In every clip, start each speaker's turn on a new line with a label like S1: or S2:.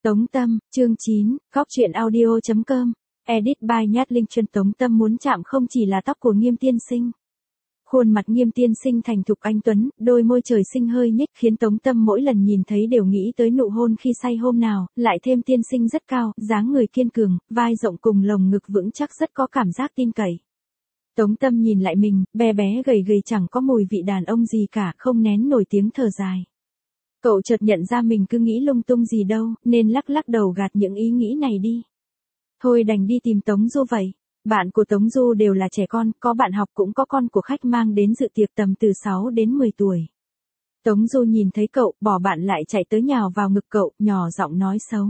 S1: Tống Tâm, chương 9, Góc truyện audio.com, edit by Nhát Linh Chuyên. Tống Tâm muốn chạm không chỉ là tóc của Nghiêm tiên sinh. Khuôn mặt Nghiêm tiên sinh thành thục anh tuấn, đôi môi trời sinh hơi nhếch khiến Tống Tâm mỗi lần nhìn thấy đều nghĩ tới nụ hôn khi say hôm nào, lại thêm tiên sinh rất cao, dáng người kiên cường, vai rộng cùng lồng ngực vững chắc rất có cảm giác tin cậy. Tống Tâm nhìn lại mình, bé bé gầy gầy chẳng có mùi vị đàn ông gì cả, không nén nổi tiếng thở dài. Cậu chợt nhận ra mình cứ nghĩ lung tung gì đâu, nên lắc lắc đầu gạt những ý nghĩ này đi. Thôi đành đi tìm Tống Du vậy. Bạn của Tống Du đều là trẻ con, có bạn học cũng có con của khách mang đến dự tiệc tầm từ 6 đến 10 tuổi. Tống Du nhìn thấy cậu, bỏ bạn lại chạy tới nhào vào ngực cậu, nhỏ giọng nói xấu.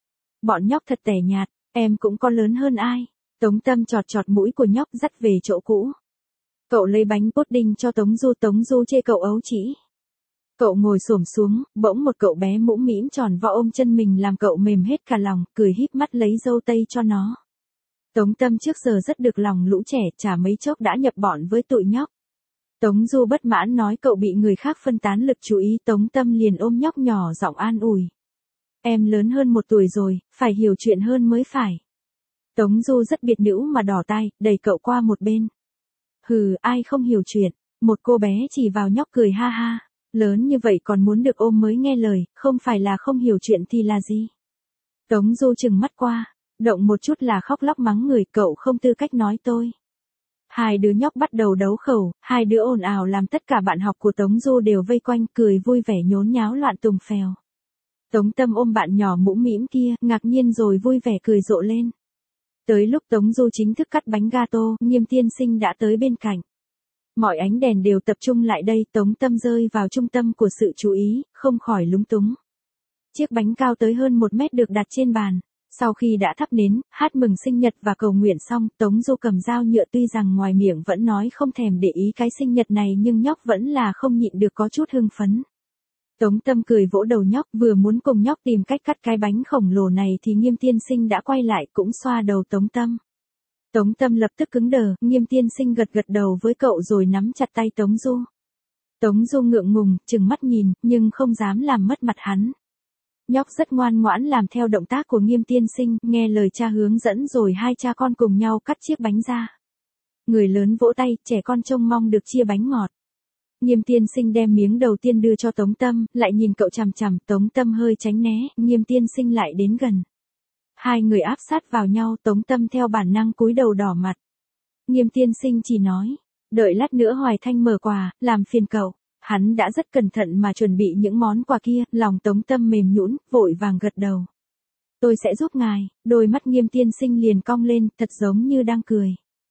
S1: Bọn nhóc thật tẻ nhạt, em cũng có lớn hơn ai. Tống Tâm chọt chọt mũi của nhóc dắt về chỗ cũ. Cậu lấy bánh pudding cho Tống Du chê cậu ấu trĩ. Cậu ngồi xổm xuống, bỗng một cậu bé mũm mĩm tròn vo ôm chân mình làm cậu mềm hết cả lòng, cười híp mắt lấy dâu tây cho nó. Tống Tâm trước giờ rất được lòng lũ trẻ, chả mấy chốc đã nhập bọn với tụi nhóc. Tống Du bất mãn nói cậu bị người khác phân tán lực chú ý, Tống Tâm liền ôm nhóc nhỏ giọng an ủi. Em lớn hơn 1 tuổi rồi, phải hiểu chuyện hơn mới phải. Tống Du rất biệt nữ mà đỏ tai, đẩy cậu qua một bên. Hừ, ai không hiểu chuyện, một cô bé chỉ vào nhóc cười ha ha. Lớn như vậy còn muốn được ôm mới nghe lời, không phải là không hiểu chuyện thì là gì. Tống Du trừng mắt qua, động một chút là khóc lóc mắng người, cậu không tư cách nói tôi. Hai đứa nhóc bắt đầu đấu khẩu, hai đứa ồn ào làm tất cả bạn học của Tống Du đều vây quanh cười vui vẻ nhốn nháo loạn tùng phèo. Tống Tâm ôm bạn nhỏ mũm mĩm kia, ngạc nhiên rồi vui vẻ cười rộ lên. Tới lúc Tống Du chính thức cắt bánh gato, Nghiêm tiên sinh đã tới bên cạnh. Mọi ánh đèn đều tập trung lại đây, Tống Tâm rơi vào trung tâm của sự chú ý, không khỏi lúng túng. Chiếc bánh cao tới hơn 1 mét được đặt trên bàn. Sau khi đã thắp nến, hát mừng sinh nhật và cầu nguyện xong, Tống Du cầm dao nhựa, tuy rằng ngoài miệng vẫn nói không thèm để ý cái sinh nhật này nhưng nhóc vẫn là không nhịn được có chút hưng phấn. Tống Tâm cười vỗ đầu nhóc, vừa muốn cùng nhóc tìm cách cắt cái bánh khổng lồ này thì Nghiêm tiên sinh đã quay lại cũng xoa đầu Tống Tâm. Tống Tâm lập tức cứng đờ, Nghiêm tiên sinh gật gật đầu với cậu rồi nắm chặt tay Tống Du. Tống Du ngượng ngùng, trừng mắt nhìn, nhưng không dám làm mất mặt hắn. Nhóc rất ngoan ngoãn làm theo động tác của Nghiêm tiên sinh, nghe lời cha hướng dẫn rồi hai cha con cùng nhau cắt chiếc bánh ra. Người lớn vỗ tay, trẻ con trông mong được chia bánh ngọt. Nghiêm tiên sinh đem miếng đầu tiên đưa cho Tống Tâm, lại nhìn cậu chằm chằm, Tống Tâm hơi tránh né, Nghiêm tiên sinh lại đến gần. Hai người áp sát vào nhau, Tống Tâm theo bản năng cúi đầu đỏ mặt. Nghiêm tiên sinh chỉ nói, đợi lát nữa Hoài Thanh mở quà, làm phiền cậu. Hắn đã rất cẩn thận mà chuẩn bị những món quà kia, lòng Tống Tâm mềm nhũn, vội vàng gật đầu. Tôi sẽ giúp ngài, đôi mắt Nghiêm tiên sinh liền cong lên, thật giống như đang cười.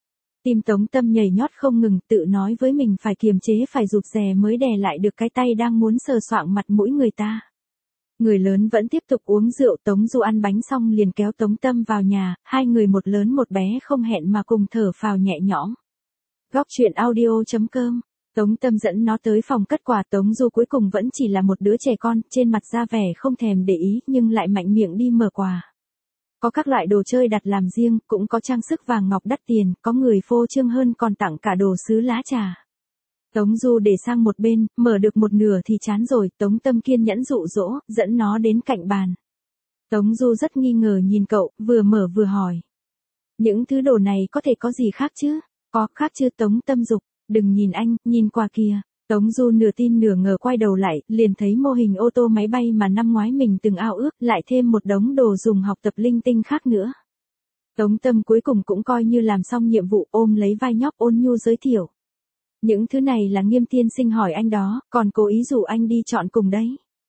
S1: Tim Tống Tâm nhảy nhót không ngừng, tự nói với mình phải kiềm chế, phải rụt rè mới đè lại được cái tay đang muốn sờ soạng mặt mũi người ta. Người lớn vẫn tiếp tục uống rượu, Tống Du ăn bánh xong liền kéo Tống Tâm vào nhà, hai người một lớn một bé không hẹn mà cùng thở phào nhẹ nhõm. Góc truyện audio.com, Tống Tâm dẫn nó tới phòng cất quà. Tống Du cuối cùng vẫn chỉ là một đứa trẻ con, trên mặt ra vẻ không thèm để ý nhưng lại mạnh miệng đi mở quà. Có các loại đồ chơi đặt làm riêng, cũng có trang sức vàng ngọc đắt tiền, có người phô trương hơn còn tặng cả đồ sứ lá trà. Tống Du để sang một bên, mở được một nửa thì chán rồi, Tống Tâm kiên nhẫn dụ dỗ, dẫn nó đến cạnh bàn. Tống Du rất nghi ngờ nhìn cậu, vừa mở vừa hỏi. Những thứ đồ này có thể có gì khác chứ? Có khác chứ? Tống Tâm giục, đừng nhìn anh, nhìn qua kìa. Tống Du nửa tin nửa ngờ quay đầu lại, liền thấy mô hình ô tô máy bay mà năm ngoái mình từng ao ước, lại thêm một đống đồ dùng học tập linh tinh khác nữa. Tống Tâm cuối cùng cũng coi như làm xong nhiệm vụ, ôm lấy vai nhóc ôn nhu giới thiệu. Những thứ này là Nghiêm tiên sinh hỏi anh đó, còn cố ý rủ anh đi chọn cùng đấy.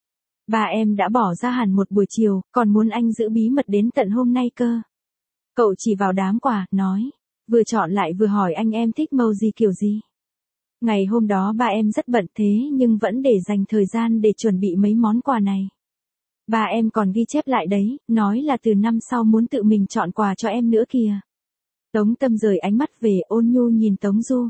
S1: Ba em đã bỏ ra hẳn một buổi chiều, còn muốn anh giữ bí mật đến tận hôm nay cơ. Cậu chỉ vào đám quà, nói, vừa chọn lại vừa hỏi anh em thích màu gì kiểu gì. Ngày hôm đó ba em rất bận thế nhưng vẫn để dành thời gian để chuẩn bị mấy món quà này. Ba em còn ghi chép lại đấy, nói là từ năm sau muốn tự mình chọn quà cho em nữa kìa. Tống Tâm rời ánh mắt về, ôn nhu nhìn Tống Du.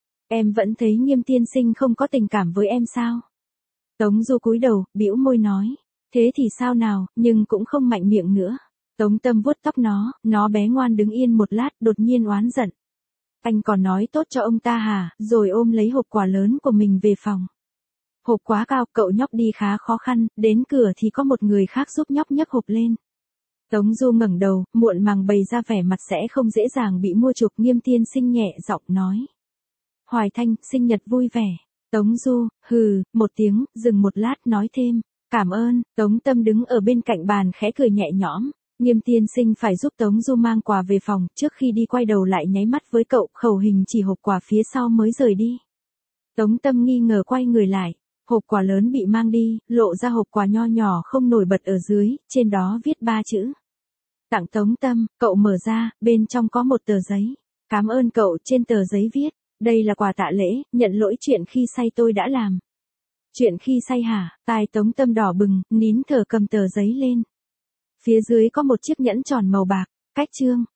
S1: Em vẫn thấy Nghiêm tiên sinh không có tình cảm với em sao? Tống Du cúi đầu, bĩu môi nói. Thế thì sao nào, nhưng cũng không mạnh miệng nữa. Tống Tâm vuốt tóc nó bé ngoan đứng yên một lát, đột nhiên oán giận. Anh còn nói tốt cho ông ta hả, rồi ôm lấy hộp quà lớn của mình về phòng. Hộp quá cao, cậu nhóc đi khá khó khăn, đến cửa thì có một người khác giúp nhóc nhấc hộp lên. Tống Du ngẩng đầu, muộn màng bày ra vẻ mặt sẽ không dễ dàng bị mua chuộc. Nghiêm tiên sinh nhẹ giọng nói. Hoài Thanh, sinh nhật vui vẻ. Tống Du, hừ, một tiếng, dừng một lát nói thêm. Cảm ơn. Tống Tâm đứng ở bên cạnh bàn khẽ cười nhẹ nhõm. Nghiêm tiên sinh phải giúp Tống Du mang quà về phòng, trước khi đi quay đầu lại nháy mắt với cậu, khẩu hình chỉ hộp quà phía sau mới rời đi. Tống Tâm nghi ngờ quay người lại. Hộp quà lớn bị mang đi, lộ ra hộp quà nho nhỏ không nổi bật ở dưới, trên đó viết 3 chữ. Tặng Tống Tâm, cậu mở ra, bên trong có một tờ giấy. Cảm ơn cậu, trên tờ giấy viết. Đây là quà tạ lễ, nhận lỗi chuyện khi say tôi đã làm. Chuyện khi say hả? Tai Tống Tâm đỏ bừng, nín thở cầm tờ giấy lên. Phía dưới có một chiếc nhẫn tròn màu bạc. Cách chương.